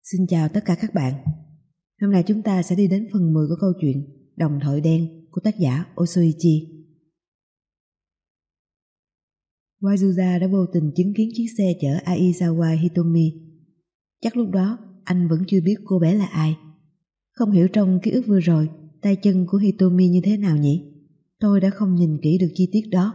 Xin chào tất cả các bạn. Hôm nay chúng ta sẽ đi đến phần 10 của câu chuyện Đồng Thoại Đen của tác giả Osoichi. Wazuza đã vô tình chứng kiến chiếc xe chở Aizawa Hitomi. Chắc lúc đó anh vẫn chưa biết cô bé là ai. Không hiểu trong ký ức vừa rồi tay chân của Hitomi như thế nào nhỉ? Tôi đã không nhìn kỹ được chi tiết đó.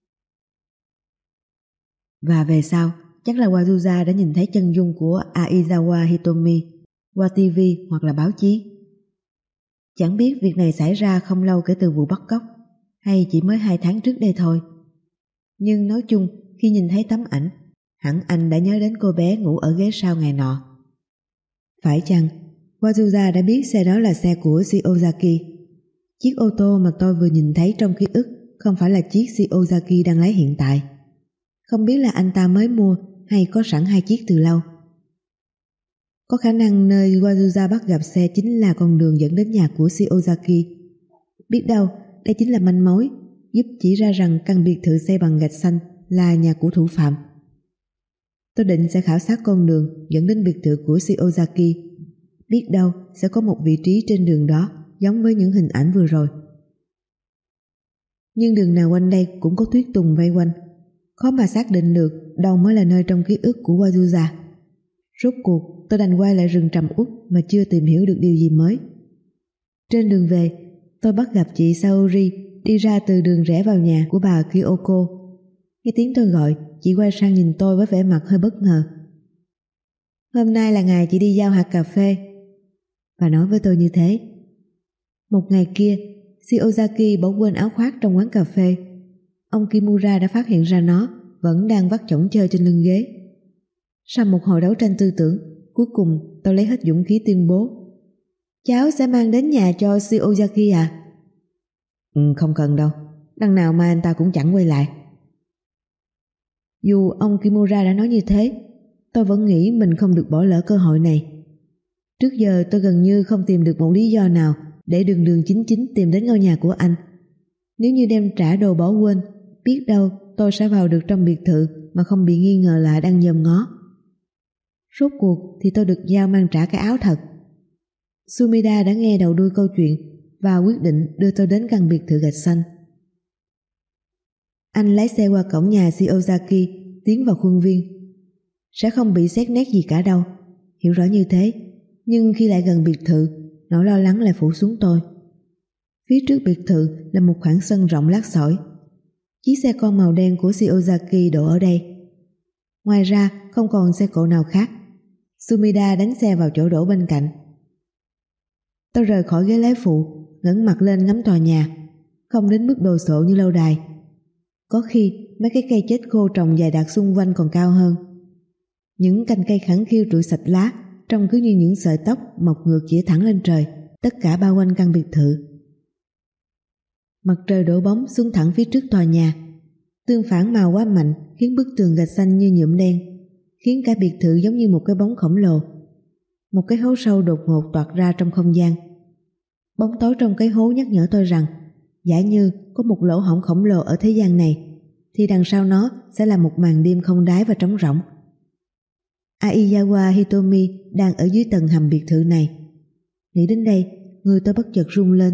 Và về sau, chắc là Wazuza đã nhìn thấy chân dung của Aizawa Hitomi qua TV hoặc là báo chí. Chẳng biết việc này xảy ra không lâu kể từ vụ bắt cóc hay chỉ mới 2 tháng trước đây thôi. Nhưng nói chung, khi nhìn thấy tấm ảnh, hẳn anh đã nhớ đến cô bé ngủ ở ghế sau ngày nọ. Phải chăng Wazuza đã biết xe đó là xe của Shiozaki? Chiếc ô tô mà tôi vừa nhìn thấy trong ký ức không phải là chiếc Shiozaki đang lái hiện tại. Không biết là anh ta mới mua hay có sẵn 2 chiếc từ lâu. Có khả năng nơi Wazuza bắt gặp xe chính là con đường dẫn đến nhà của Shiozaki. Biết đâu đây chính là manh mối giúp chỉ ra rằng căn biệt thự xây bằng gạch xanh là nhà của thủ phạm. Tôi định sẽ khảo sát con đường dẫn đến biệt thự của Shiozaki. Biết đâu sẽ có một vị trí trên đường đó giống với những hình ảnh vừa rồi. Nhưng đường nào quanh đây cũng có tuyết tùng vây quanh, khó mà xác định được đâu mới là nơi trong ký ức của Wazuza. Rốt cuộc tôi đành quay lại rừng trầm uất mà chưa tìm hiểu được điều gì mới. Trên đường về, tôi bắt gặp chị Saori đi ra từ đường rẽ vào nhà của bà Kyoko. Nghe tiếng tôi gọi, chị quay sang nhìn tôi với vẻ mặt hơi bất ngờ. Hôm nay là ngày chị đi giao hạt cà phê. Bà nói với tôi như thế. Một ngày kia, Shiozaki bỏ quên áo khoác trong quán cà phê. Ông Kimura đã phát hiện ra nó vẫn đang vắt chõng chơi trên lưng ghế. Sau một hồi đấu tranh tư tưởng, cuối cùng tôi lấy hết dũng khí tuyên bố: cháu sẽ mang đến nhà cho Shiozaki à? Không cần đâu, đằng nào mà anh ta cũng chẳng quay lại. Dù ông Kimura đã nói như thế, tôi vẫn nghĩ mình không được bỏ lỡ cơ hội này. Trước giờ tôi gần như không tìm được một lý do nào để đường đường chính chính tìm đến ngôi nhà của anh. Nếu như đem trả đồ bỏ quên, biết đâu tôi sẽ vào được trong biệt thự mà không bị nghi ngờ là đang dòm ngó. Rốt cuộc thì tôi được giao mang trả cái áo thật. Sumida đã nghe đầu đuôi câu chuyện và quyết định đưa tôi đến căn biệt thự gạch xanh. Anh lái xe qua cổng nhà Shiozaki, tiến vào khuôn viên. Sẽ không bị xét nét gì cả đâu. Hiểu rõ như thế, nhưng khi lại gần biệt thự, nỗi lo lắng lại phủ xuống tôi. Phía trước biệt thự là một khoảng sân rộng lát sỏi. Chiếc xe con màu đen của Shiozaki đổ ở đây. Ngoài ra không còn xe cộ nào khác. Sumida đánh xe vào chỗ đổ bên cạnh. Tôi rời khỏi ghế lái phụ, ngẩng mặt lên ngắm tòa nhà. Không đến mức đồ sộ như lâu đài. Có khi mấy cái cây chết khô trồng dài đặc xung quanh còn cao hơn. Những cành cây khẳng khiu trụi sạch lá, trông cứ như những sợi tóc mọc ngược chĩa thẳng lên trời, tất cả bao quanh căn biệt thự. Mặt trời đổ bóng xuống thẳng phía trước tòa nhà. Tương phản màu quá mạnh khiến bức tường gạch xanh như nhuộm đen, khiến cả biệt thự giống như một cái bóng khổng lồ. Một cái hố sâu đột ngột toạc ra trong không gian. Bóng tối trong cái hố nhắc nhở tôi rằng giả như có một lỗ hổng khổng lồ ở thế gian này, thì đằng sau nó sẽ là một màn đêm không đáy và trống rỗng. Aizawa Hitomi đang ở dưới tầng hầm biệt thự này. Nghĩ đến đây, người tôi bất chợt run lên.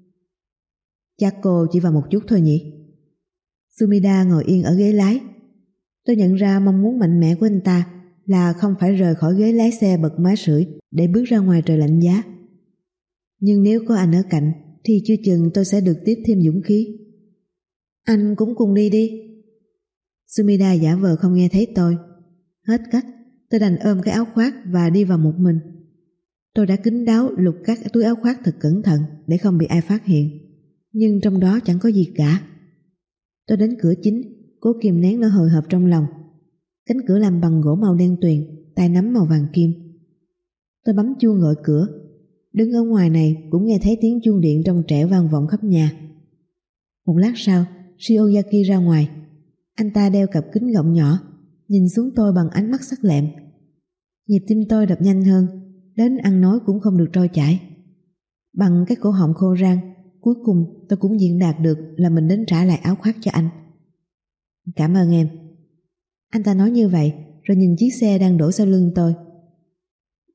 Chắc cô chỉ vào một chút thôi nhỉ? Sumida ngồi yên ở ghế lái. Tôi nhận ra mong muốn mạnh mẽ của anh ta là không phải rời khỏi ghế lái xe bật máy sưởi để bước ra ngoài trời lạnh giá. Nhưng nếu có anh ở cạnh thì chưa chừng tôi sẽ được tiếp thêm dũng khí. Anh cũng cùng đi đi. Sumida giả vờ không nghe thấy tôi. Hết cách, tôi đành ôm cái áo khoác và đi vào một mình. Tôi đã kín đáo lục các túi áo khoác thật cẩn thận để không bị ai phát hiện. Nhưng trong đó chẳng có gì cả. Tôi đến cửa chính, cố kìm nén nỗi hồi hộp trong lòng. Cánh cửa làm bằng gỗ màu đen tuyền, tay nắm màu vàng kim. Tôi bấm chuông gọi cửa. Đứng ở ngoài này cũng nghe thấy tiếng chuông điện trong trẻo vang vọng khắp nhà. Một lát sau, Shiozaki ra ngoài. Anh ta đeo cặp kính gọng nhỏ, nhìn xuống tôi bằng ánh mắt sắc lẹm. Nhịp tim tôi đập nhanh hơn, đến ăn nói cũng không được trôi chảy. Bằng cái cổ họng khô rang, cuối cùng tôi cũng diễn đạt được là mình đến trả lại áo khoác cho anh. Cảm ơn em. Anh ta nói như vậy rồi nhìn chiếc xe đang đổ sau lưng tôi.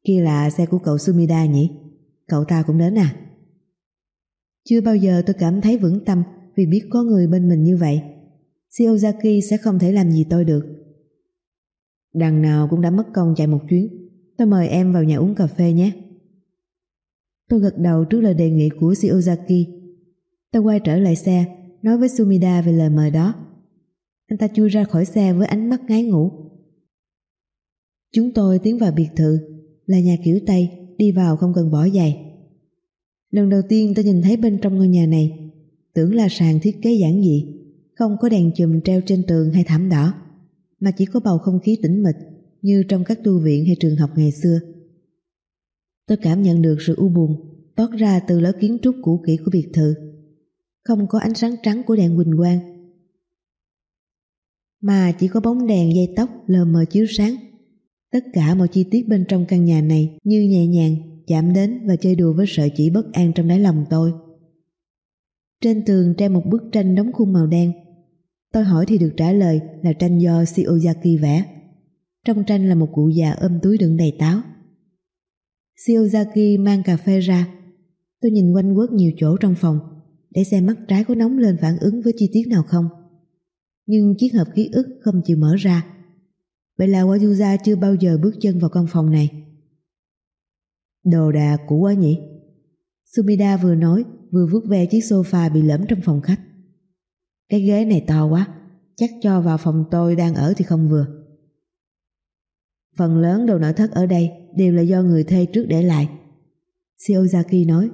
Kia là xe của cậu Sumida nhỉ? Cậu ta cũng đến à? Chưa bao giờ tôi cảm thấy vững tâm vì biết có người bên mình như vậy. Shiozaki sẽ không thể làm gì tôi được. Đằng nào cũng đã mất công chạy một chuyến. Tôi mời em vào nhà uống cà phê nhé. Tôi gật đầu trước lời đề nghị của Shiozaki. Tôi quay trở lại xe, nói với Sumida về lời mời đó. Anh ta chui ra khỏi xe với ánh mắt ngái ngủ. Chúng tôi tiến vào biệt thự, là nhà kiểu Tây, đi vào không cần bỏ giày. Lần đầu tiên tôi nhìn thấy bên trong ngôi nhà này, tưởng là sàn thiết kế giản dị, không có đèn chùm treo trên tường hay thảm đỏ, mà chỉ có bầu không khí tĩnh mịch như trong các tu viện hay trường học ngày xưa. Tôi cảm nhận được sự u buồn toát ra từ lối kiến trúc cũ kỹ của biệt thự. Không có ánh sáng trắng của đèn huỳnh quang, mà chỉ có bóng đèn dây tóc lờ mờ chiếu sáng. Tất cả mọi chi tiết bên trong căn nhà này như nhẹ nhàng chạm đến và chơi đùa với sợi chỉ bất an trong đáy lòng tôi. Trên tường treo một bức tranh đóng khung màu đen. Tôi hỏi thì được trả lời là tranh do Shiozaki vẽ. Trong tranh là một cụ già ôm túi đựng đầy táo. Shiozaki mang cà phê ra. Tôi nhìn quanh quất nhiều chỗ trong phòng để xem mắt trái có nóng lên phản ứng với chi tiết nào không. Nhưng chiếc hộp ký ức không chịu mở ra. Vậy là Wajuza chưa bao giờ bước chân vào căn phòng này. Đồ đạc cũ quá nhỉ? Sumida vừa nói vừa vuốt ve chiếc sofa bị lởm trong phòng khách. Cái ghế này to quá, chắc cho vào phòng tôi đang ở thì không vừa. Phần lớn đồ nội thất ở đây đều là do người thuê trước để lại, Shiozaki nói.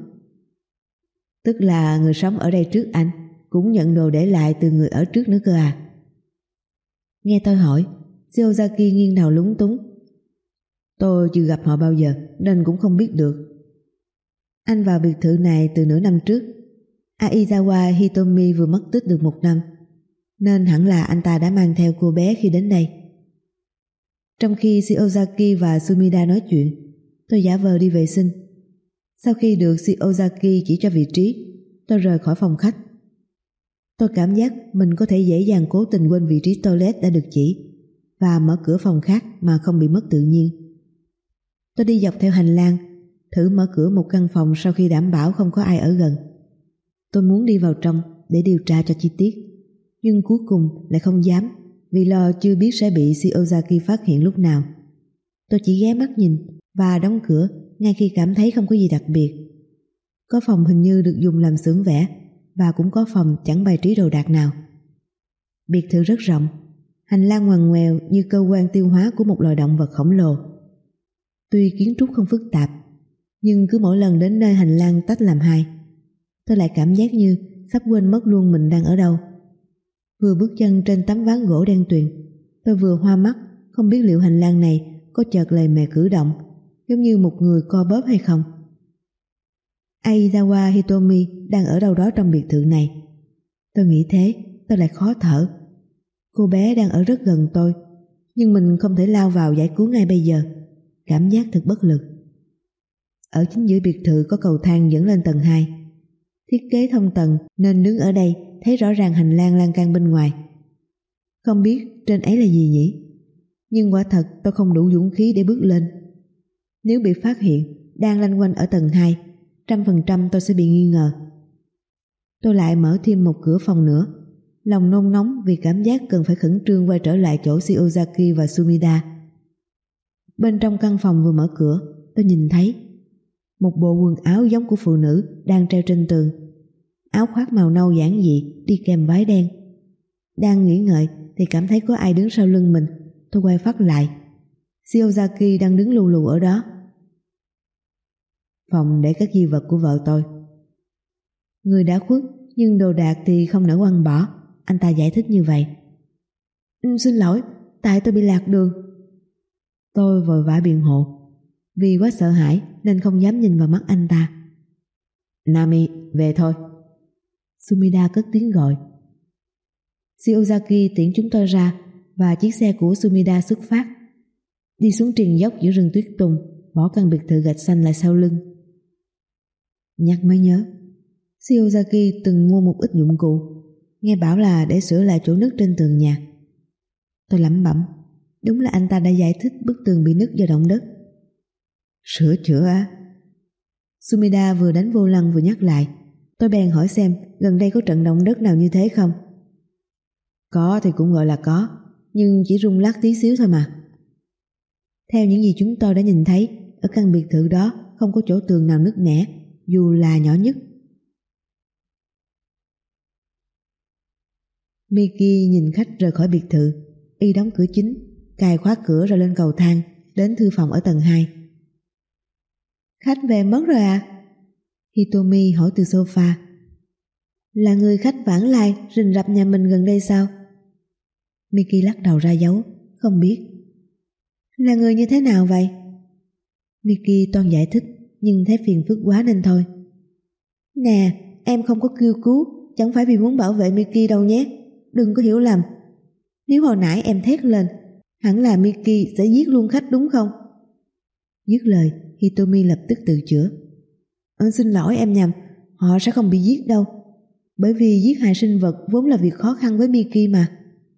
Tức là người sống ở đây trước anh cũng nhận đồ để lại từ người ở trước nữa cơ à? Nghe tôi hỏi, Shiozaki nghiêng đầu lúng túng. Tôi chưa gặp họ bao giờ nên cũng không biết được. Anh vào biệt thự này từ nửa năm trước. Aizawa Hitomi vừa mất tích được 1 năm, nên hẳn là anh ta đã mang theo cô bé khi đến đây. Trong khi Shiozaki và Sumida nói chuyện, tôi giả vờ đi vệ sinh. Sau khi được Shiozaki chỉ cho vị trí, tôi rời khỏi phòng khách. Tôi cảm giác mình có thể dễ dàng cố tình quên vị trí toilet đã được chỉ và mở cửa phòng khác mà không bị mất tự nhiên. Tôi đi dọc theo hành lang, thử mở cửa một căn phòng sau khi đảm bảo không có ai ở gần. Tôi muốn đi vào trong để điều tra cho chi tiết, nhưng cuối cùng lại không dám vì lo chưa biết sẽ bị Shiozaki phát hiện lúc nào. Tôi chỉ ghé mắt nhìn và đóng cửa ngay khi cảm thấy không có gì đặc biệt. Có phòng hình như được dùng làm xưởng vẽ và cũng có phòng chẳng bày trí đồ đạc nào. Biệt thự rất rộng, hành lang ngoằn ngoèo như cơ quan tiêu hóa của một loài động vật khổng lồ. Tuy kiến trúc không phức tạp, nhưng cứ mỗi lần đến nơi hành lang tách làm hai, tôi lại cảm giác như sắp quên mất luôn mình đang ở đâu. Vừa bước chân trên tấm ván gỗ đen tuyền, tôi vừa hoa mắt, không biết liệu hành lang này có chợt lề mề cử động, giống như một người co bóp hay không. Aizawa Hitomi đang ở đâu đó trong biệt thự này. Tôi nghĩ thế, tôi lại khó thở. Cô bé đang ở rất gần tôi, nhưng mình không thể lao vào giải cứu ngay bây giờ. Cảm giác thật bất lực. Ở chính giữa biệt thự có cầu thang dẫn lên tầng 2. Thiết kế thông tầng nên đứng ở đây thấy rõ ràng hành lang lan can bên ngoài. Không biết trên ấy là gì nhỉ? Nhưng quả thật tôi không đủ dũng khí để bước lên. Nếu bị phát hiện đang lanh quanh ở tầng 2, 100% tôi sẽ bị nghi ngờ. Tôi lại mở thêm một cửa phòng nữa, lòng nôn nóng vì cảm giác cần phải khẩn trương quay trở lại chỗ Shiozaki và Sumida. Bên trong căn phòng vừa mở cửa, tôi nhìn thấy một bộ quần áo giống của phụ nữ đang treo trên tường. Áo khoác màu nâu giản dị đi kèm váy đen. Đang nghĩ ngợi thì cảm thấy có ai đứng sau lưng mình. Tôi quay phát lại. Shiozaki đang đứng lù lù ở đó. Phòng để các di vật của vợ tôi. Người đã khuất nhưng đồ đạc thì không nỡ quăng bỏ. Anh ta giải thích như vậy. Xin lỗi, tại tôi bị lạc đường. Tôi vội vã biện hộ. Vì quá sợ hãi nên không dám nhìn vào mắt anh ta. Nami, về thôi. Sumida cất tiếng gọi. Shiozaki tiễn chúng tôi ra và chiếc xe của Sumida xuất phát. Đi xuống triền dốc giữa rừng tuyết tùng, bỏ căn biệt thự gạch xanh lại sau lưng. Nhắc mới nhớ, Shiozaki từng mua một ít dụng cụ, nghe bảo là để sửa lại chỗ nứt trên tường nhà. Tôi lẩm bẩm, đúng là anh ta đã giải thích bức tường bị nứt do động đất. Sửa chữa á? Sumida vừa đánh vô lăng vừa nhắc lại. Tôi bèn hỏi xem gần đây có trận động đất nào như thế không. Có thì cũng gọi là có, nhưng chỉ rung lắc tí xíu thôi mà. Theo những gì chúng tôi đã nhìn thấy, ở căn biệt thự đó không có chỗ tường nào nứt nẻ, dù là nhỏ nhất. Miki nhìn khách rời khỏi biệt thự. Y đóng cửa chính, cài khóa cửa rồi lên cầu thang, đến thư phòng ở tầng 2. Khách về mất rồi à? Hitomi hỏi từ sofa. Là người khách vãng lai rình rập nhà mình gần đây sao? Miki lắc đầu ra dấu, không biết. Là người như thế nào vậy? Miki toan giải thích, nhưng thấy phiền phức quá nên thôi. Nè, em không có kêu cứu, chẳng phải vì muốn bảo vệ Miki đâu nhé. Đừng có hiểu lầm. Nếu hồi nãy em thét lên, hẳn là Miki sẽ giết luôn khách đúng không? Dứt lời, Hitomi lập tức tự chữa. Xin lỗi, em nhầm, họ sẽ không bị giết đâu. Bởi vì giết hại sinh vật vốn là việc khó khăn với Miki mà.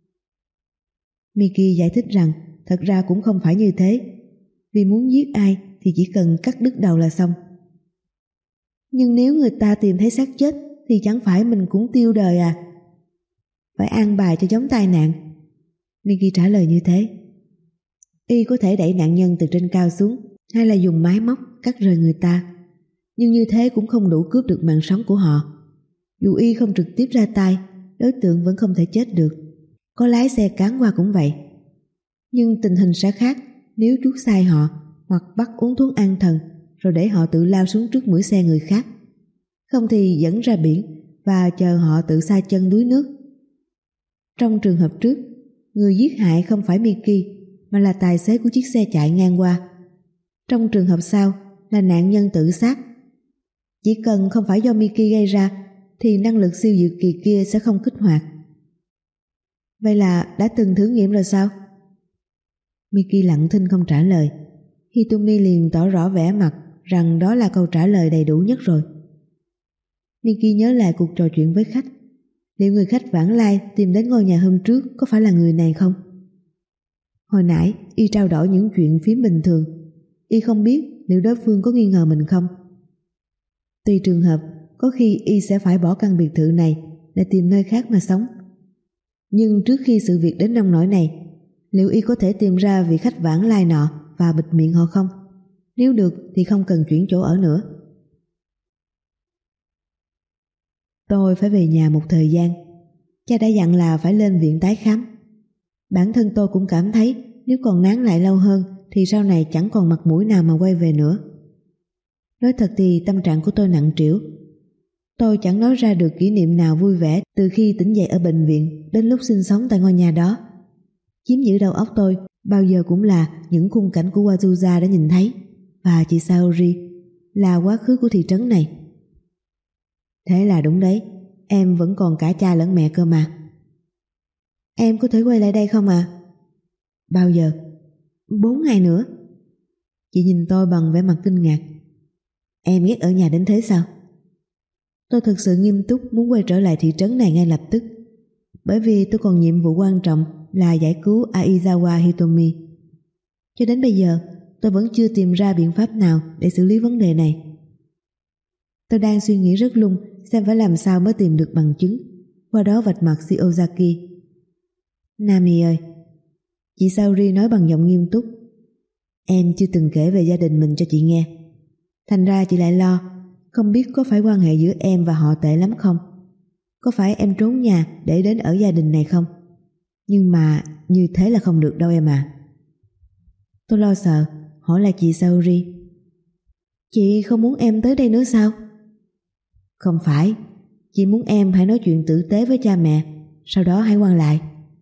Miki giải thích rằng thật ra cũng không phải như thế. Vì muốn giết ai thì chỉ cần cắt đứt đầu là xong. Nhưng nếu người ta tìm thấy xác chết thì chẳng phải mình cũng tiêu đời à? Phải an bài cho giống tai nạn. Miki trả lời như thế. Y có thể đẩy nạn nhân từ trên cao xuống, hay là dùng máy móc cắt rời người ta. Nhưng như thế cũng không đủ cướp được mạng sống của họ. Dù Y không trực tiếp ra tay, đối tượng vẫn không thể chết được. Có lái xe cán qua cũng vậy. Nhưng tình hình sẽ khác nếu chuốc sai họ, hoặc bắt uống thuốc an thần rồi để họ tự lao xuống trước mũi xe người khác. Không thì dẫn ra biển và chờ họ tự sa chân đuối nước. Trong trường hợp trước, người giết hại không phải Miki mà là tài xế của chiếc xe chạy ngang qua. Trong trường hợp sau là nạn nhân tự sát. Chỉ cần không phải do Miki gây ra thì năng lực siêu diệu kỳ kia sẽ không kích hoạt. Vậy là đã từng thử nghiệm rồi sao? Miki lặng thinh không trả lời. Hitomi liền tỏ rõ vẻ mặt rằng đó là câu trả lời đầy đủ nhất rồi. Miki nhớ lại cuộc trò chuyện với khách. Liệu người khách vãng lai tìm đến ngôi nhà hôm trước có phải là người này không? Hồi nãy Y trao đổi những chuyện phím bình thường. Y không biết liệu đối phương có nghi ngờ mình không. Tùy trường hợp, có khi Y sẽ phải bỏ căn biệt thự này để tìm nơi khác mà sống. Nhưng trước khi sự việc đến nông nỗi này, liệu Y có thể tìm ra vị khách vãng lai nọ và bịt miệng họ không? Nếu được thì không cần chuyển chỗ ở nữa. Tôi phải về nhà một thời gian. Cha đã dặn là phải lên viện tái khám. Bản thân tôi cũng cảm thấy nếu còn nán lại lâu hơn thì sau này chẳng còn mặt mũi nào mà quay về nữa. Nói thật thì tâm trạng của tôi nặng trĩu. Tôi chẳng nói ra được kỷ niệm nào vui vẻ từ khi tỉnh dậy ở bệnh viện đến lúc sinh sống tại ngôi nhà đó. Chiếm giữ đầu óc tôi bao giờ cũng là những khung cảnh của Wazuza đã nhìn thấy, và chị Saori là quá khứ của thị trấn này. Thế là đúng đấy, em vẫn còn cả cha lẫn mẹ cơ mà. Em có thể quay lại đây không à? Bao giờ? 4 ngày nữa. Chị nhìn tôi bằng vẻ mặt kinh ngạc. Em ghét ở nhà đến thế sao? Tôi thực sự nghiêm túc muốn quay trở lại thị trấn này ngay lập tức, bởi vì tôi còn nhiệm vụ quan trọng là giải cứu Aizawa Hitomi. Cho đến bây giờ, tôi vẫn chưa tìm ra biện pháp nào để xử lý vấn đề này. Tôi đang suy nghĩ rất lung xem phải làm sao mới tìm được bằng chứng, qua đó vạch mặt Shiozaki. Nami ơi, chị Saori nói bằng giọng nghiêm túc. Em chưa từng kể về gia đình mình cho chị nghe. Thành ra chị lại lo, không biết có phải quan hệ giữa em và họ tệ lắm không? Có phải em trốn nhà để đến ở gia đình này không? Nhưng mà như thế là không được đâu em à. Tôi lo sợ, hỏi lại chị Saori. Chị không muốn em tới đây nữa sao? Không phải, chị muốn em hãy nói chuyện tử tế với cha mẹ, sau đó hãy quay lại.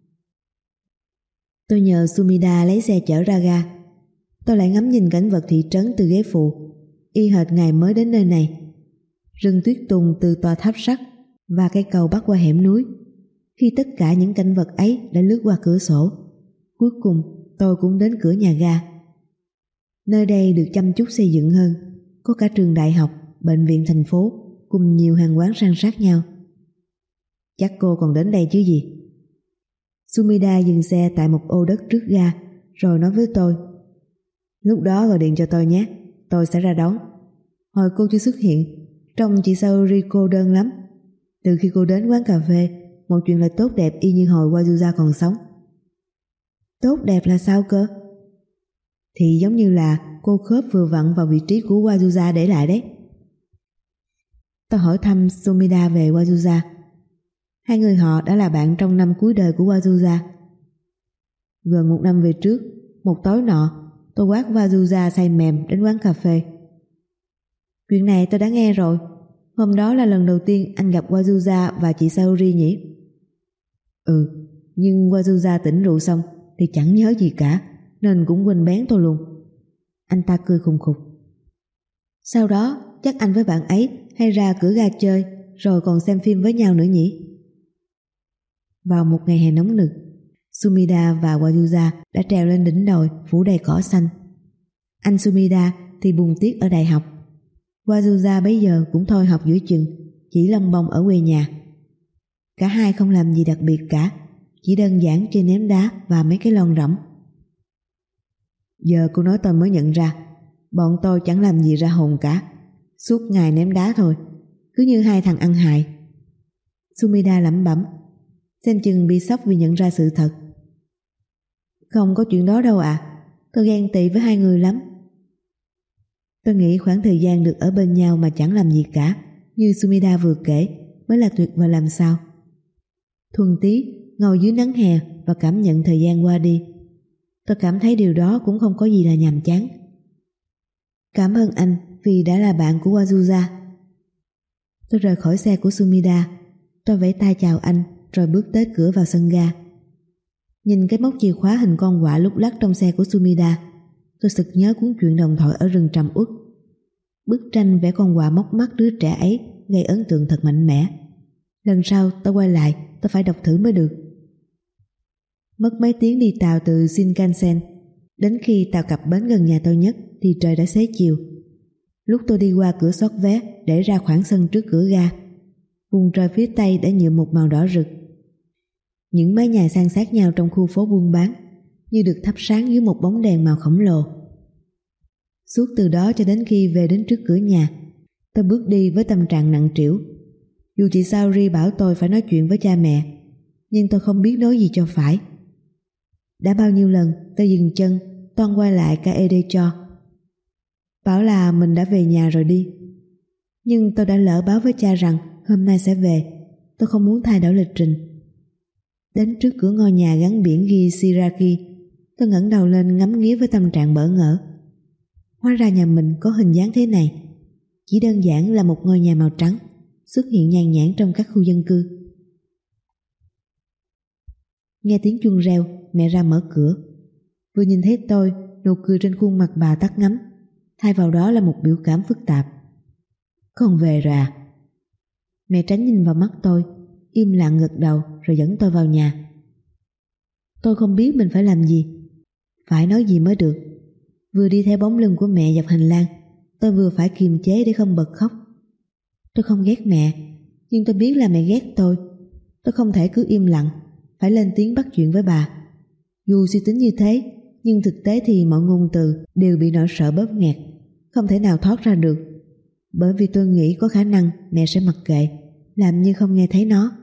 Tôi nhờ Sumida lấy xe chở ra ga. Tôi lại ngắm nhìn cảnh vật thị trấn từ ghế phụ, y hệt ngày mới đến nơi này. Rừng tuyết tùng từ tòa tháp sắt và cây cầu bắc qua hẻm núi. Khi tất cả những cảnh vật ấy đã lướt qua cửa sổ, cuối cùng tôi cũng đến cửa nhà ga. Nơi đây được chăm chút xây dựng hơn, có cả trường đại học, bệnh viện thành phố cùng nhiều hàng quán san sát nhau. Chắc cô còn đến đây chứ gì? Sumida dừng xe tại một ô đất trước ga rồi nói với tôi. Lúc đó gọi điện cho tôi nhé, tôi sẽ ra đón. Hồi cô chưa xuất hiện, trông chị Saori cô đơn lắm. Từ khi cô đến quán cà phê, một chuyện lại tốt đẹp y như hồi Wazuza còn sống. Tốt đẹp là sao cơ? Thì giống như là cô khớp vừa vặn vào vị trí của Wazuza để lại đấy. Tôi hỏi thăm Sumida về Wazuza. Hai người họ đã là bạn trong năm cuối đời của Wazuza. Gần 1 năm về trước, một tối nọ, tôi quát Wazuza say mềm đến quán cà phê. Chuyện này tôi đã nghe rồi. Hôm đó là lần đầu tiên anh gặp Wazuza và chị Saori nhỉ? Ừ, nhưng Wazuza tỉnh rượu xong thì chẳng nhớ gì cả, nên cũng quên bén tôi luôn. Anh ta cười khùng khục. Sau đó chắc anh với bạn ấy hay ra cửa ga chơi, rồi còn xem phim với nhau nữa nhỉ? Vào một ngày hè nóng nực, Sumida và Wazuza đã trèo lên đỉnh đồi phủ đầy cỏ xanh. Anh Sumida thì buồn tiếc ở đại học. Wazuza bấy giờ cũng thôi học giữa chừng, chỉ lông bông ở quê nhà. Cả hai không làm gì đặc biệt cả, chỉ đơn giản chơi ném đá và mấy cái lon rỗng. Giờ cô nói tôi mới nhận ra, bọn tôi chẳng làm gì ra hồn cả, suốt ngày ném đá thôi, cứ như hai thằng ăn hại. Sumida lẩm bẩm, xem chừng bị sốc vì nhận ra sự thật. Không có chuyện đó đâu ạ, tôi ghen tị với hai người lắm. Tôi nghĩ khoảng thời gian được ở bên nhau mà chẳng làm gì cả, như Sumida vừa kể, mới là tuyệt vời làm sao. Thuần tí ngồi dưới nắng hè và cảm nhận thời gian qua đi. Tôi cảm thấy điều đó cũng không có gì là nhàm chán. Cảm ơn anh vì đã là bạn của Wazuza. Tôi rời khỏi xe của Sumida. Tôi vẫy tay chào anh rồi bước tới cửa vào sân ga. Nhìn cái móc chìa khóa hình con quạ lúc lắc trong xe của Sumida, tôi sực nhớ cuốn truyện Đồng thoại ở rừng trầm uất. Bức tranh vẽ con quạ móc mắt đứa trẻ ấy gây ấn tượng thật mạnh mẽ. Lần sau tôi quay lại, tôi phải đọc thử mới được. Mất mấy tiếng đi tàu từ Shinkansen, đến khi tàu cập bến gần nhà tôi nhất thì trời đã xế chiều. Lúc tôi đi qua cửa soát vé để ra khoảng sân trước cửa ga, vùng trời phía tây đã nhuộm một màu đỏ rực. Những mái nhà san sát nhau trong khu phố buôn bán như được thắp sáng dưới một bóng đèn màu khổng lồ. Suốt từ đó cho đến khi về đến trước cửa nhà, tôi bước đi với tâm trạng nặng trĩu. Dù chị Saori bảo tôi phải nói chuyện với cha mẹ, nhưng tôi không biết nói gì cho phải. Đã bao nhiêu lần tôi dừng chân toan quay lại Kaede cho bảo là mình đã về nhà rồi đi. Nhưng tôi đã lỡ báo với cha rằng hôm nay sẽ về. Tôi không muốn thay đổi lịch trình. Đến trước cửa ngôi nhà gắn biển ghi Shiraki, tôi ngẩng đầu lên ngắm nghía với tâm trạng bỡ ngỡ. Hóa ra nhà mình có hình dáng thế này. Chỉ đơn giản là một ngôi nhà màu trắng xuất hiện nhàn nhãn trong các khu dân cư. Nghe tiếng chuông reo, mẹ ra mở cửa. Vừa nhìn thấy tôi, nụ cười trên khuôn mặt bà tắt ngấm, thay vào đó là một biểu cảm phức tạp. Con về rồi à? Mẹ tránh nhìn vào mắt tôi, im lặng gật đầu rồi dẫn tôi vào nhà. Tôi không biết mình phải làm gì, phải nói gì mới được. Vừa đi theo bóng lưng của mẹ dọc hành lang, tôi vừa phải kiềm chế để không bật khóc. Tôi không ghét mẹ, nhưng tôi biết là mẹ ghét tôi. Tôi không thể cứ im lặng, phải lên tiếng bắt chuyện với bà. Dù suy tính như thế, nhưng thực tế thì mọi ngôn từ đều bị nỗi sợ bóp nghẹt, không thể nào thoát ra được. Bởi vì tôi nghĩ có khả năng mẹ sẽ mặc kệ, làm như không nghe thấy nó.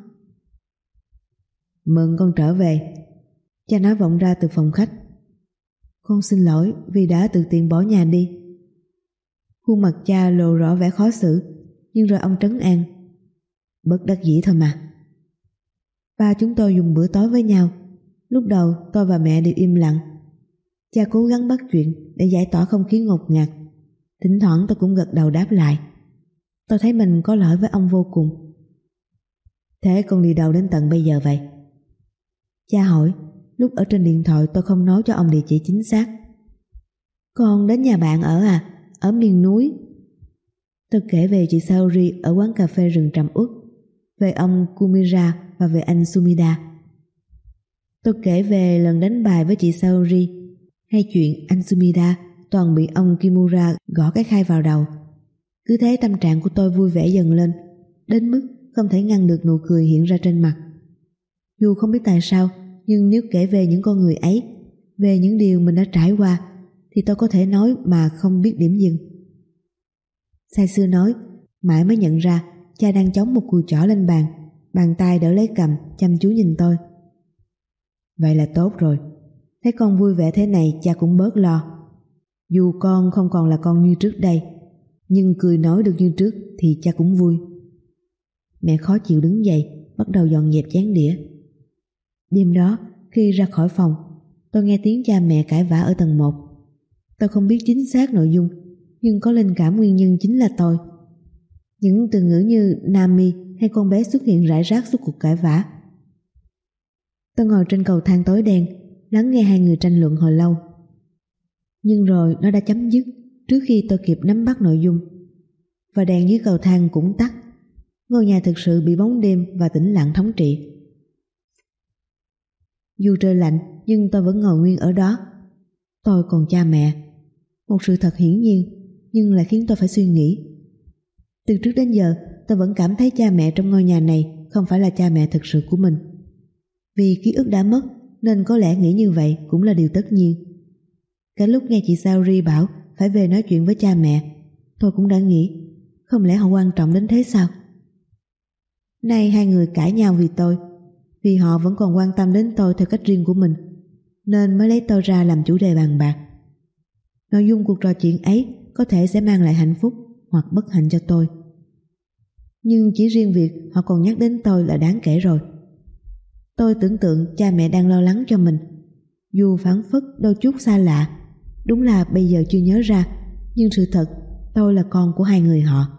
Mừng con trở về, cha nói vọng ra từ phòng khách. Con xin lỗi vì đã tự tiện bỏ nhà đi. Khuôn mặt cha lộ rõ vẻ khó xử, nhưng rồi ông trấn an. Bất đắc dĩ thôi mà. Ba chúng tôi dùng bữa tối với nhau. Lúc đầu tôi và mẹ đều im lặng. Cha cố gắng bắt chuyện để giải tỏa không khí ngột ngạt. Thỉnh thoảng tôi cũng gật đầu đáp lại. Tôi thấy mình có lỗi với ông vô cùng. Thế con đi đâu đến tận bây giờ vậy? Cha hỏi, lúc ở trên điện thoại tôi không nói cho ông địa chỉ chính xác. Con đến nhà bạn ở à? Ở miền núi. Tôi kể về chị Saori ở quán cà phê rừng trầm uất, về ông Kumira và về anh Sumida. Tôi kể về lần đánh bài với chị Saori, hay chuyện anh Sumida toàn bị ông Kimura gõ cái khai vào đầu. Cứ thế tâm trạng của tôi vui vẻ dần lên, đến mức không thể ngăn được nụ cười hiện ra trên mặt. Dù không biết tại sao, nhưng nếu kể về những con người ấy, về những điều mình đã trải qua, thì tôi có thể nói mà không biết điểm dừng. Say sưa nói, mãi mới nhận ra cha đang chống một cùi chỏ lên bàn, bàn tay đỡ lấy cằm, chăm chú nhìn tôi. Vậy là tốt rồi, thấy con vui vẻ thế này cha cũng bớt lo. Dù con không còn là con như trước đây, nhưng cười nói được như trước thì cha cũng vui. Mẹ khó chịu đứng dậy, bắt đầu dọn dẹp chén đĩa. Đêm đó, khi ra khỏi phòng, tôi nghe tiếng cha mẹ cãi vã ở tầng 1. Tôi không biết chính xác nội dung, nhưng có linh cảm nguyên nhân chính là tôi. Những từ ngữ như Nami hay con bé xuất hiện rải rác suốt cuộc cãi vã. Tôi ngồi trên cầu thang tối đen, lắng nghe hai người tranh luận hồi lâu. Nhưng rồi nó đã chấm dứt trước khi tôi kịp nắm bắt nội dung. Và đèn dưới cầu thang cũng tắt. Ngôi nhà thực sự bị bóng đêm và tĩnh lặng thống trị. Dù trời lạnh nhưng tôi vẫn ngồi nguyên ở đó. Tôi còn cha mẹ. Một sự thật hiển nhiên nhưng lại khiến tôi phải suy nghĩ. Từ trước đến giờ tôi vẫn cảm thấy cha mẹ trong ngôi nhà này không phải là cha mẹ thực sự của mình. Vì ký ức đã mất nên có lẽ nghĩ như vậy cũng là điều tất nhiên. Cả lúc nghe chị Saori bảo phải về nói chuyện với cha mẹ, tôi cũng đã nghĩ không lẽ họ quan trọng đến thế sao? Nay hai người cãi nhau vì tôi, vì họ vẫn còn quan tâm đến tôi theo cách riêng của mình, nên mới lấy tôi ra làm chủ đề bàn bạc. Nội dung cuộc trò chuyện ấy có thể sẽ mang lại hạnh phúc hoặc bất hạnh cho tôi. Nhưng chỉ riêng việc họ còn nhắc đến tôi là đáng kể rồi. Tôi tưởng tượng cha mẹ đang lo lắng cho mình. Dù phảng phất đôi chút xa lạ, đúng là bây giờ chưa nhớ ra, nhưng sự thật tôi là con của hai người họ.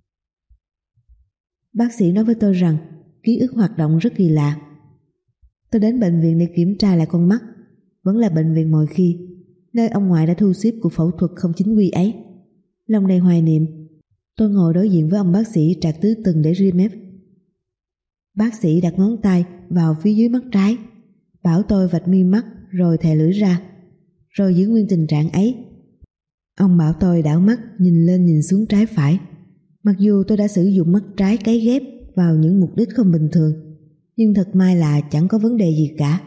Bác sĩ nói với tôi rằng ký ức hoạt động rất kỳ lạ. Tôi đến bệnh viện để kiểm tra lại con mắt. Vẫn là bệnh viện mọi khi, nơi ông ngoại đã thu xếp cuộc phẫu thuật không chính quy ấy. Lòng đầy hoài niệm, tôi ngồi đối diện với ông bác sĩ trạc tứ từng để ria mép. Bác sĩ đặt ngón tay vào phía dưới mắt trái, bảo tôi vạch mi mắt rồi thè lưỡi ra, rồi giữ nguyên tình trạng ấy. Ông bảo tôi đảo mắt nhìn lên nhìn xuống trái phải. Mặc dù tôi đã sử dụng mắt trái cấy ghép vào những mục đích không bình thường, nhưng thật may là chẳng có vấn đề gì cả.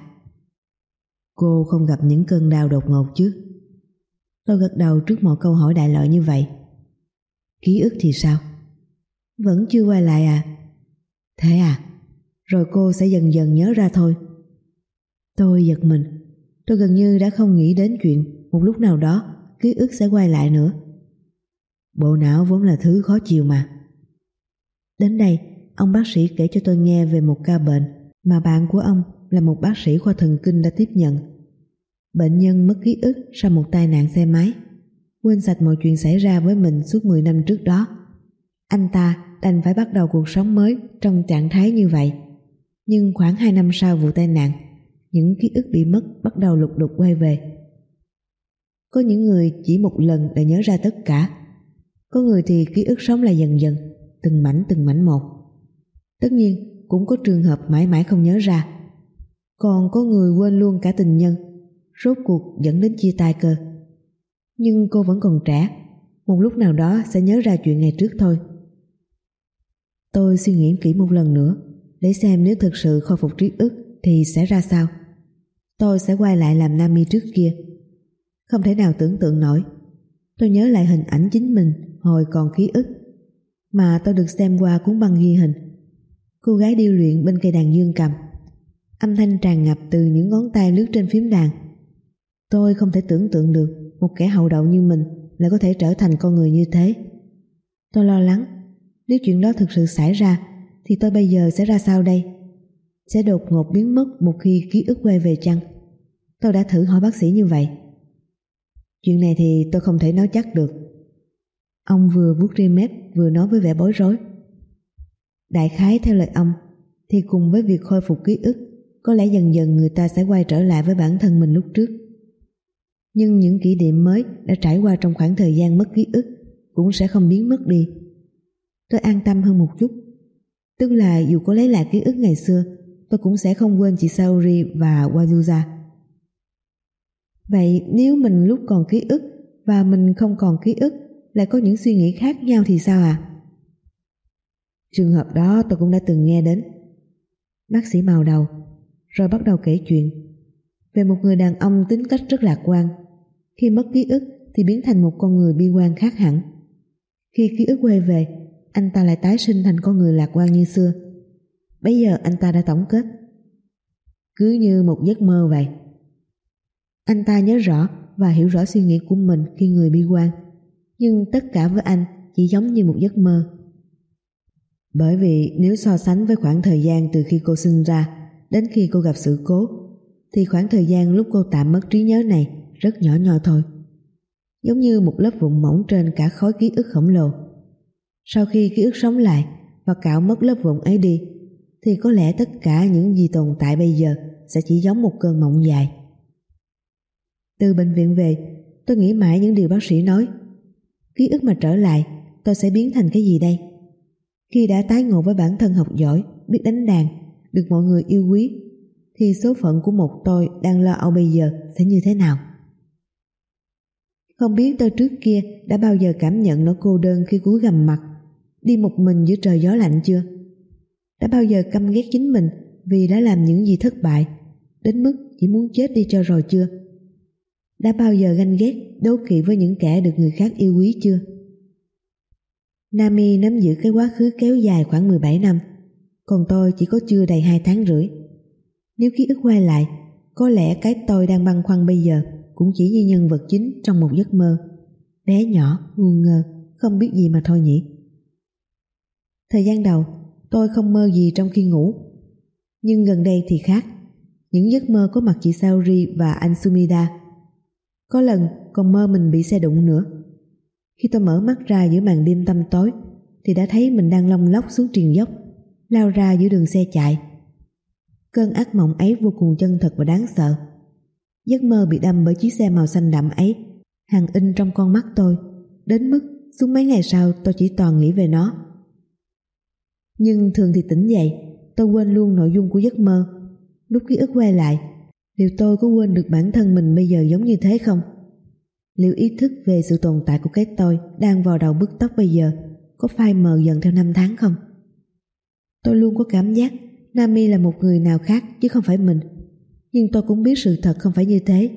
Cô không gặp những cơn đau đột ngột chứ? Tôi gật đầu trước mọi câu hỏi đại loại như vậy. Ký ức thì sao? Vẫn chưa quay lại à? Thế à? Rồi cô sẽ dần dần nhớ ra thôi. Tôi giật mình. Tôi gần như đã không nghĩ đến chuyện một lúc nào đó ký ức sẽ quay lại nữa. Bộ não vốn là thứ khó chịu mà. Đến đây, ông bác sĩ kể cho tôi nghe về một ca bệnh mà bạn của ông là một bác sĩ khoa thần kinh đã tiếp nhận. Bệnh nhân mất ký ức sau một tai nạn xe máy, quên sạch mọi chuyện xảy ra với mình suốt 10 năm trước đó. Anh ta đành phải bắt đầu cuộc sống mới trong trạng thái như vậy. Nhưng khoảng 2 năm sau vụ tai nạn, những ký ức bị mất bắt đầu lục đục quay về. Có những người chỉ một lần đã nhớ ra tất cả. Có người thì ký ức sống lại dần dần, từng mảnh một. Tất nhiên cũng có trường hợp mãi mãi không nhớ ra. Còn có người quên luôn cả tình nhân, rốt cuộc dẫn đến chia tay cơ. Nhưng cô vẫn còn trẻ, một lúc nào đó sẽ nhớ ra chuyện ngày trước thôi. Tôi suy nghĩ kỹ một lần nữa để xem nếu thực sự khôi phục ký ức thì sẽ ra sao. Tôi sẽ quay lại làm Nami trước kia. Không thể nào tưởng tượng nổi. Tôi nhớ lại hình ảnh chính mình hồi còn ký ức mà tôi được xem qua cuốn băng ghi hình. Cô gái điêu luyện bên cây đàn dương cầm, âm thanh tràn ngập từ những ngón tay lướt trên phím đàn. Tôi không thể tưởng tượng được một kẻ hậu đậu như mình lại có thể trở thành con người như thế. Tôi lo lắng, nếu chuyện đó thực sự xảy ra thì tôi bây giờ sẽ ra sao đây? Sẽ đột ngột biến mất một khi ký ức quay về chăng? Tôi đã thử hỏi bác sĩ như vậy. Chuyện này thì tôi không thể nói chắc được. Ông vừa vuốt ria mép vừa nói với vẻ bối rối. Đại khái theo lời ông thì cùng với việc khôi phục ký ức, có lẽ dần dần người ta sẽ quay trở lại với bản thân mình lúc trước. Nhưng những kỷ niệm mới đã trải qua trong khoảng thời gian mất ký ức cũng sẽ không biến mất đi. Tôi an tâm hơn một chút. Tức là dù có lấy lại ký ức ngày xưa, tôi cũng sẽ không quên chị Saori và Wazuza. Vậy nếu mình lúc còn ký ức và mình không còn ký ức lại có những suy nghĩ khác nhau thì sao à? Trường hợp đó tôi cũng đã từng nghe đến. Bác sĩ màu đầu, rồi bắt đầu kể chuyện về một người đàn ông tính cách rất lạc quan. Khi mất ký ức thì biến thành một con người bi quan khác hẳn. Khi ký ức quay về, anh ta lại tái sinh thành con người lạc quan như xưa. Bây giờ anh ta đã tổng kết: cứ như một giấc mơ vậy. Anh ta nhớ rõ và hiểu rõ suy nghĩ của mình khi người bi quan, nhưng tất cả với anh chỉ giống như một giấc mơ. Bởi vì nếu so sánh với khoảng thời gian từ khi cô sinh ra đến khi cô gặp sự cố, thì khoảng thời gian lúc cô tạm mất trí nhớ này rất nhỏ nhoi thôi, giống như một lớp vụn mỏng trên cả khối ký ức khổng lồ. Sau khi ký ức sống lại và cạo mất lớp vụn ấy đi, thì có lẽ tất cả những gì tồn tại bây giờ sẽ chỉ giống một cơn mộng dài. Từ bệnh viện về, tôi nghĩ mãi những điều bác sĩ nói. Ký ức mà trở lại, tôi sẽ biến thành cái gì đây? Khi đã tái ngộ với bản thân học giỏi, biết đánh đàn, được mọi người yêu quý, thì số phận của một tôi đang lo âu bây giờ sẽ như thế nào? Không biết tôi trước kia đã bao giờ cảm nhận nỗi cô đơn khi cúi gằm mặt, đi một mình giữa trời gió lạnh chưa? Đã bao giờ căm ghét chính mình vì đã làm những gì thất bại, đến mức chỉ muốn chết đi cho rồi chưa? Đã bao giờ ganh ghét, đố kỵ với những kẻ được người khác yêu quý chưa? Nami nắm giữ cái quá khứ kéo dài khoảng 17 năm, còn tôi chỉ có chưa đầy 2 tháng rưỡi. Nếu ký ức quay lại, có lẽ cái tôi đang băn khoăn bây giờ cũng chỉ như nhân vật chính trong một giấc mơ, bé nhỏ, ngu ngơ, không biết gì mà thôi nhỉ. Thời gian đầu, tôi không mơ gì trong khi ngủ, nhưng gần đây thì khác. Những giấc mơ có mặt chị Saori và anh Sumida. Có lần còn mơ mình bị xe đụng nữa. Khi tôi mở mắt ra giữa màn đêm tăm tối, thì đã thấy mình đang lông lốc xuống triền dốc, lao ra giữa đường xe chạy. Cơn ác mộng ấy vô cùng chân thật và đáng sợ. Giấc mơ bị đâm bởi chiếc xe màu xanh đậm ấy hằn in trong con mắt tôi, đến mức suốt mấy ngày sau tôi chỉ toàn nghĩ về nó. Nhưng thường thì tỉnh dậy, tôi quên luôn nội dung của giấc mơ. Lúc ký ức quay lại, liệu tôi có quên được bản thân mình bây giờ giống như thế không? Liệu ý thức về sự tồn tại của cái tôi đang vào đầu bứt tóc bây giờ có phai mờ dần theo năm tháng không? Tôi luôn có cảm giác Nami là một người nào khác chứ không phải mình, nhưng tôi cũng biết sự thật không phải như thế.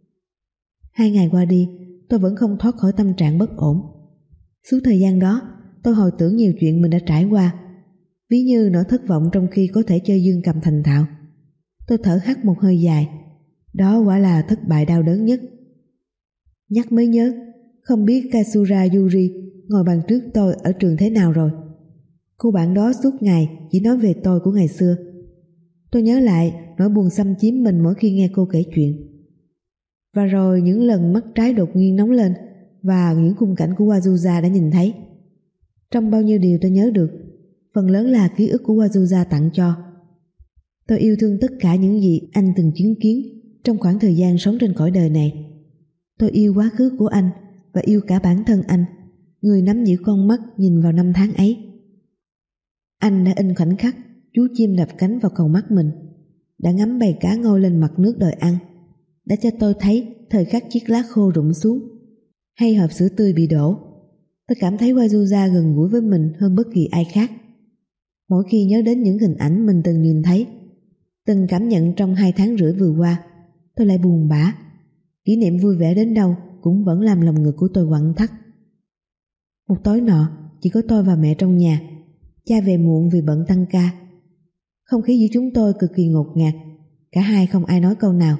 2 ngày qua đi, tôi vẫn không thoát khỏi tâm trạng bất ổn. Suốt thời gian đó, tôi hồi tưởng nhiều chuyện mình đã trải qua, ví như nỗi thất vọng trong khi có thể chơi dương cầm thành thạo. Tôi thở hắt một hơi dài. Đó quả là thất bại đau đớn nhất. Nhắc mới nhớ, không biết Katsura Yuri ngồi bàn trước tôi ở trường thế nào rồi. Cô bạn đó suốt ngày chỉ nói về tôi của ngày xưa. Tôi nhớ lại nỗi buồn xâm chiếm mình mỗi khi nghe cô kể chuyện. Và rồi những lần mắt trái đột nhiên nóng lên và những khung cảnh của Wazuza đã nhìn thấy. Trong bao nhiêu điều tôi nhớ được, phần lớn là ký ức của Wazuza tặng cho. Tôi yêu thương tất cả những gì anh từng chứng kiến trong khoảng thời gian sống trên cõi đời này. Tôi yêu quá khứ của anh và yêu cả bản thân anh, người nắm giữ con mắt nhìn vào năm tháng ấy. Anh đã in khoảnh khắc chú chim đập cánh vào cầu mắt mình, đã ngắm bầy cá ngoi lên mặt nước đời ăn, đã cho tôi thấy thời khắc chiếc lá khô rụng xuống, hay hộp sữa tươi bị đổ. Tôi cảm thấy Wazuza gần gũi với mình hơn bất kỳ ai khác. Mỗi khi nhớ đến những hình ảnh mình từng nhìn thấy, từng cảm nhận trong 2 tháng rưỡi vừa qua, tôi lại buồn bã. Kỷ niệm vui vẻ đến đâu cũng vẫn làm lòng ngực của tôi quặn thắt. Một tối nọ, chỉ có tôi và mẹ trong nhà. Cha về muộn vì bận tăng ca. Không khí giữa chúng tôi cực kỳ ngột ngạt, cả hai không ai nói câu nào.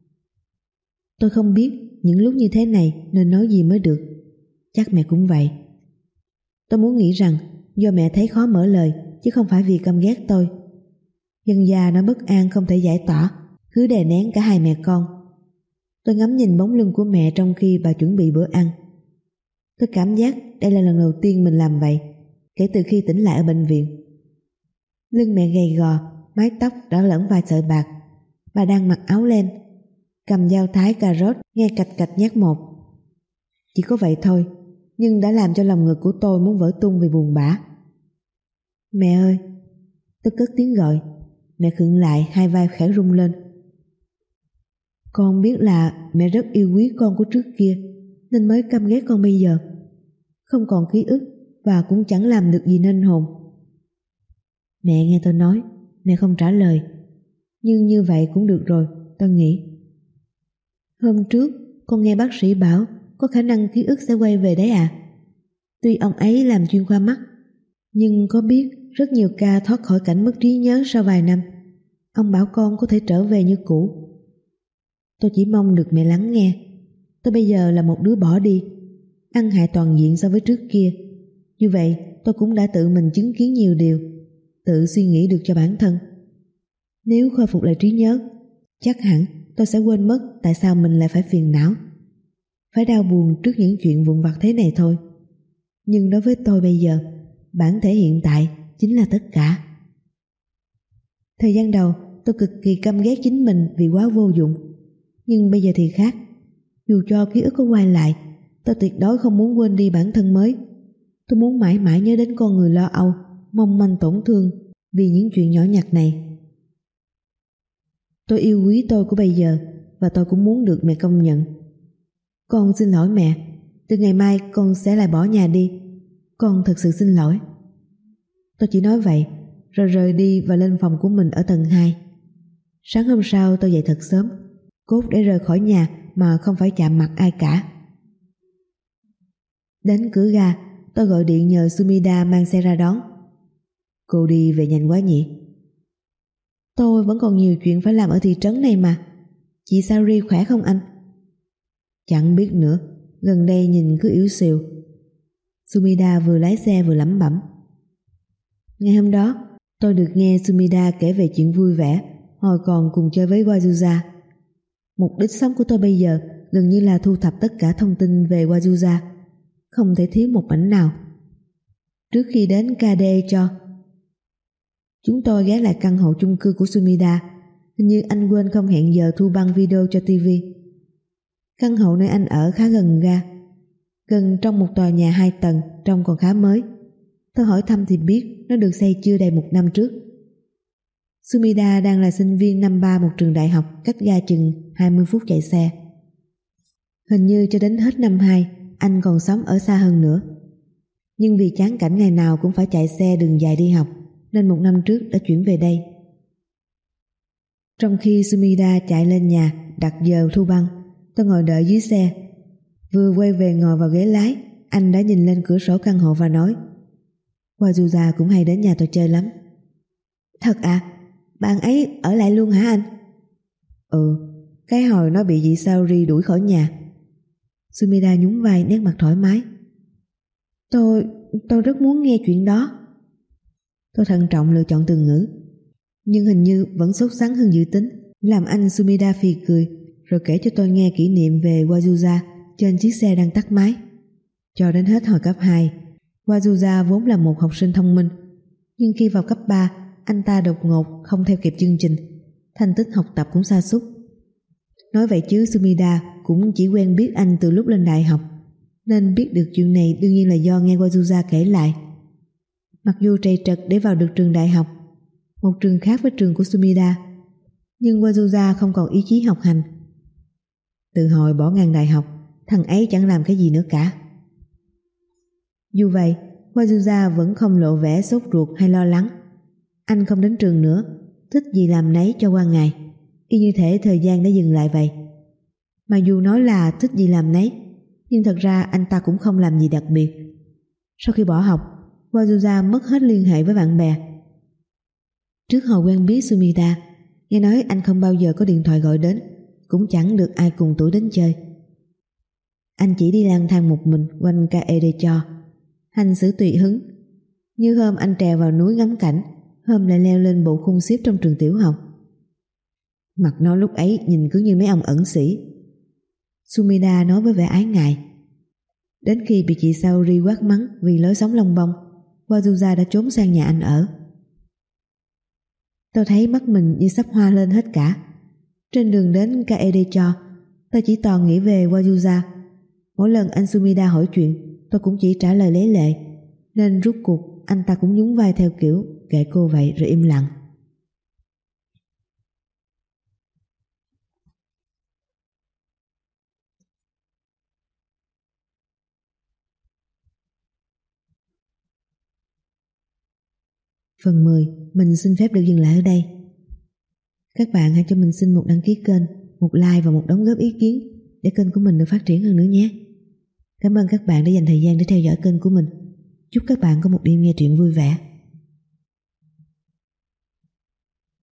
Tôi không biết những lúc như thế này nên nói gì mới được. Chắc mẹ cũng vậy. Tôi muốn nghĩ rằng do mẹ thấy khó mở lời, chứ không phải vì căm ghét tôi. Dân già nói bất an không thể giải tỏa, cứ đè nén cả hai mẹ con. Tôi ngắm nhìn bóng lưng của mẹ trong khi bà chuẩn bị bữa ăn. Tôi cảm giác đây là lần đầu tiên mình làm vậy kể từ khi tỉnh lại ở bệnh viện. Lưng mẹ gầy gò, mái tóc đã lẫn vài sợi bạc. Bà đang mặc áo len, cầm dao thái cà rốt nghe cạch cạch nhát một. Chỉ có vậy thôi, nhưng đã làm cho lòng ngực của tôi muốn vỡ tung vì buồn bã. Mẹ ơi! Tôi cất tiếng gọi. Mẹ khựng lại, hai vai khẽ rung lên. Con biết là mẹ rất yêu quý con của trước kia, nên mới căm ghét con bây giờ. Không còn ký ức và cũng chẳng làm được gì nên hồn. Mẹ nghe tôi nói, mẹ không trả lời. Nhưng như vậy cũng được rồi, tôi nghĩ. Hôm trước con nghe bác sĩ bảo có khả năng ký ức sẽ quay về đấy à? Tuy ông ấy làm chuyên khoa mắt, nhưng có biết rất nhiều ca thoát khỏi cảnh mất trí nhớ sau vài năm. Ông bảo con có thể trở về như cũ. Tôi chỉ mong được mẹ lắng nghe. Tôi bây giờ là một đứa bỏ đi, ăn hại toàn diện so với trước kia. Như vậy tôi cũng đã tự mình chứng kiến nhiều điều, tự suy nghĩ được cho bản thân. Nếu khôi phục lại trí nhớ, chắc hẳn tôi sẽ quên mất tại sao mình lại phải phiền não, phải đau buồn trước những chuyện vụn vặt thế này thôi. Nhưng đối với tôi bây giờ, bản thể hiện tại chính là tất cả. Thời gian đầu tôi cực kỳ căm ghét chính mình vì quá vô dụng. Nhưng bây giờ thì khác. Dù cho ký ức có quay lại, tôi tuyệt đối không muốn quên đi bản thân mới. Tôi muốn mãi mãi nhớ đến con người lo âu, mong manh tổn thương vì những chuyện nhỏ nhặt này. Tôi yêu quý tôi của bây giờ, và tôi cũng muốn được mẹ công nhận. Con xin lỗi mẹ, từ ngày mai con sẽ lại bỏ nhà đi. Con thật sự xin lỗi. Tôi chỉ nói vậy, rồi rời đi và lên phòng của mình ở tầng 2. Sáng hôm sau tôi dậy thật sớm, cốt để rời khỏi nhà mà không phải chạm mặt ai cả. Đến cửa ga, tôi gọi điện nhờ Sumida mang xe ra đón. Cô đi về nhanh quá nhỉ? Tôi vẫn còn nhiều chuyện phải làm ở thị trấn này mà. Chị Saori khỏe không anh? Chẳng biết nữa, gần đây nhìn cứ yếu xìu. Sumida vừa lái xe vừa lẩm bẩm. Ngày hôm đó, tôi được nghe Sumida kể về chuyện vui vẻ hồi còn cùng chơi với Wazuza. Mục đích sống của tôi bây giờ gần như là thu thập tất cả thông tin về Wazuza, không thể thiếu một mảnh nào. Trước khi đến Kade cho, chúng tôi ghé lại căn hộ chung cư của Sumida. Hình như anh quên không hẹn giờ thu băng video cho TV. Căn hộ nơi anh ở khá gần ga, gần trong một tòa nhà 2 tầng, trông còn khá mới. Tôi hỏi thăm thì biết nó được xây chưa đầy 1 năm trước. Sumida đang là sinh viên năm 3 một trường đại học cách ga chừng 20 phút chạy xe. Hình như cho đến hết năm 2 anh còn sống ở xa hơn nữa. Nhưng vì chán cảnh ngày nào cũng phải chạy xe đường dài đi học, nên 1 năm trước đã chuyển về đây. Trong khi Sumida chạy lên nhà đặt giờ thu băng, tôi ngồi đợi dưới xe. Vừa quay về ngồi vào ghế lái, anh đã nhìn lên cửa sổ căn hộ và nói: Wazuza cũng hay đến nhà tôi chơi lắm. Thật à? Bạn ấy ở lại luôn hả anh? Ừ, cái hồi nó bị chị Saori đuổi khỏi nhà. Sumida nhún vai, nét mặt thoải mái. Tôi rất muốn nghe chuyện đó. Tôi thận trọng lựa chọn từ ngữ, nhưng hình như vẫn sốt sắng hơn dự tính, làm anh Sumida phì cười, rồi kể cho tôi nghe kỷ niệm về Wazuza trên chiếc xe đang tắt máy. Cho đến hết hồi cấp 2, Wazuza vốn là một học sinh thông minh, nhưng khi vào cấp 3, anh ta đột ngột không theo kịp chương trình, thành tích học tập cũng sa sút. Nói vậy chứ Sumida cũng chỉ quen biết anh từ lúc lên đại học, nên biết được chuyện này đương nhiên là do nghe Wazuza kể lại. Mặc dù trầy trật để vào được trường đại học, một trường khác với trường của Sumida, nhưng Wazuza không còn ý chí học hành. Từ hồi bỏ ngang đại học, thằng ấy chẳng làm cái gì nữa cả. Dù vậy, Wazuza vẫn không lộ vẻ sốt ruột hay lo lắng. Anh không đến trường nữa, thích gì làm nấy cho qua ngày, y như thể thời gian đã dừng lại vậy. Mà dù nói là thích gì làm nấy, nhưng thật ra anh ta cũng không làm gì đặc biệt. Sau khi bỏ học, Wazuza mất hết liên hệ với bạn bè. Trước hồi quen biết Sumida, nghe nói anh không bao giờ có điện thoại gọi đến, cũng chẳng được ai cùng tuổi đến chơi. Anh chỉ đi lang thang một mình quanh Kaedecho, hành xử tùy hứng. Như hôm anh trèo vào núi ngắm cảnh, hôm lại leo lên bộ khung xếp trong trường tiểu học. Mặt nó lúc ấy nhìn cứ như mấy ông ẩn sĩ. Sumida nói với vẻ ái ngại. Đến khi bị chị Saori quát mắng vì lối sống lông bông, Wazuza đã trốn sang nhà anh ở. Tôi thấy mắt mình như sắp hoa lên hết cả. Trên đường đến Kaedecho, tôi chỉ toàn nghĩ về Wazuza. Mỗi lần anh Sumida hỏi chuyện, tôi cũng chỉ trả lời lấy lệ, nên rút cuộc anh ta cũng nhún vai theo kiểu kệ cô vậy rồi im lặng. Phần 10, mình xin phép được dừng lại ở đây. Các bạn hãy cho mình xin một đăng ký kênh, một like và một đóng góp ý kiến để kênh của mình được phát triển hơn nữa nhé. Cảm ơn các bạn đã dành thời gian để theo dõi kênh của mình. Chúc các bạn có một đêm nghe truyện vui vẻ.